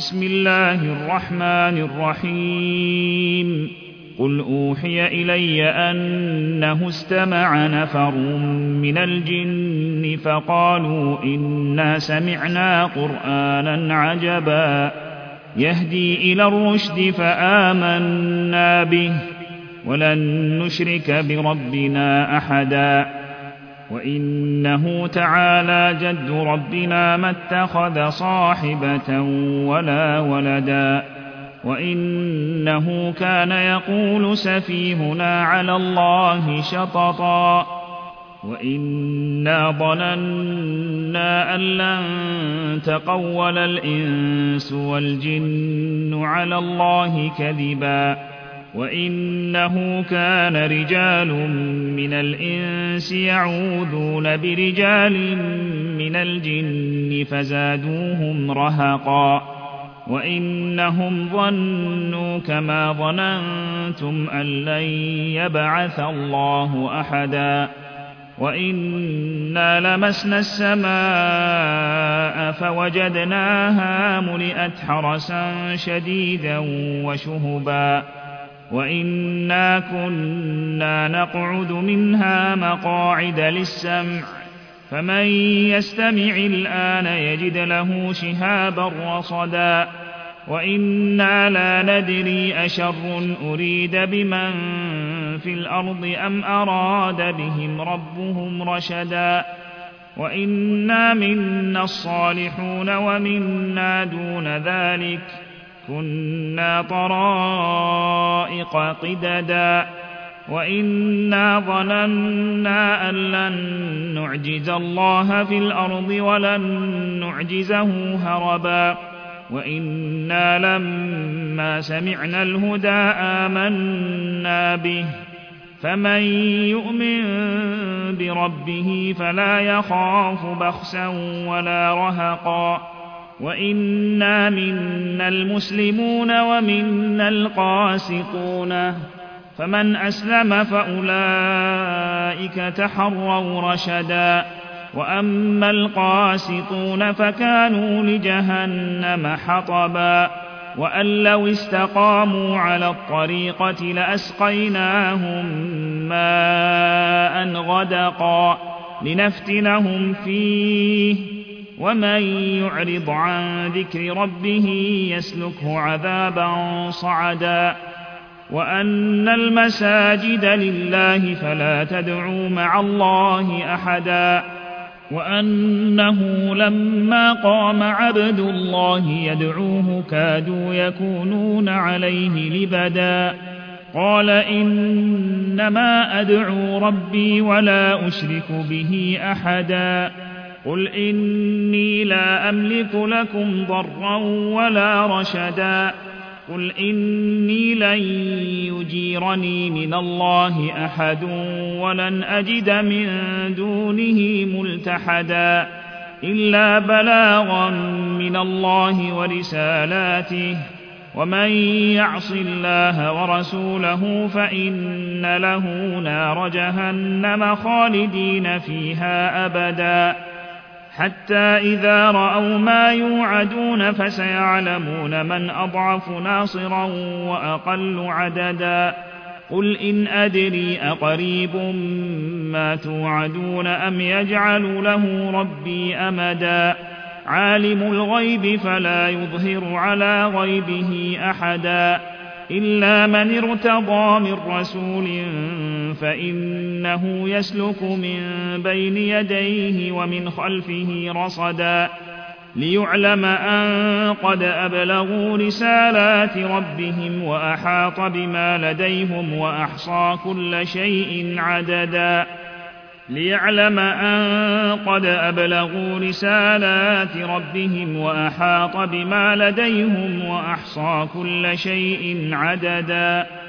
بسم الله الرحمن الرحيم قل أوحي إلي أنه استمع نفر من الجن فقالوا إنا سمعنا قرآنا عجبا يهدي إلى الرشد فآمنا به ولن نشرك بربنا أحدا وإنه تعالى جد ربنا ما اتخذ صاحبة ولا ولدا وإنه كان يقول سفيهنا على الله شططا وإنا ظننا أن لن تقول الإنس والجن على الله كذبا وإنه كان رجال من الإنس يعوذون برجال من الجن فزادوهم رهقا وإنهم ظنوا كما ظننتم أن لن يبعث الله أحدا وإنا لمسنا السماء فوجدناها ملئت حرسا شديدا وشهبا وإنا كنا نقعد منها مقاعد للسمع فمن يستمع الآن يجد له شهابا رصدا وإنا لا ندري أشر أريد بمن في الأرض أم أراد بهم ربهم رشدا وإنا منا الصالحون ومنا دون ذلك كنا طرائق قددا وإنا ظننا أن لن نعجز الله في الأرض ولن نعجزه هربا وإنا لما سمعنا الهدى آمنا به فمن يؤمن بربه فلا يخاف بخسا ولا رهقا وإنا منا المسلمون ومنا القاسطون فمن أسلم فأولئك تحروا رشدا وأما القاسطون فكانوا لجهنم حطبا وأن لو استقاموا على الطريقة لأسقيناهم ماء غدقا لنفتنهم فيه ومن يعرض عن ذكر ربه يسلكه عذابا صعدا وأن المساجد لله فلا تدعوا مع الله أحدا وأنه لما قام عبد الله يدعوه كادوا يكونون عليه لبدا قال إنما أدعو ربي ولا أشرك به أحدا قل إني لا أملك لكم ضرا ولا رشدا قل إني لن يجيرني من الله أحد ولن أجد من دونه ملتحدا إلا بلاغا من الله ورسالاته ومن يعص الله ورسوله فإن له نار جهنم خالدين فيها أبدا حتى إذا رأوا ما يوعدون فسيعلمون من أضعف ناصرا وأقل عددا قل إن أدري أقريب ما توعدون أم يجعل له ربي أمدا عالم الغيب فلا يظهر على غيبه أحدا إلا من ارتضى من رسول فإنه يسلك من بين يديه ومن خلفه رصدا ليعلم أن قد أبلغوا رسالات ربهم وأحاط بما لديهم وأحصى كل شيء عددا ليعلم أن قد أبلغوا رسالات ربهم وأحاط بما لديهم وأحصى كل شيء عددا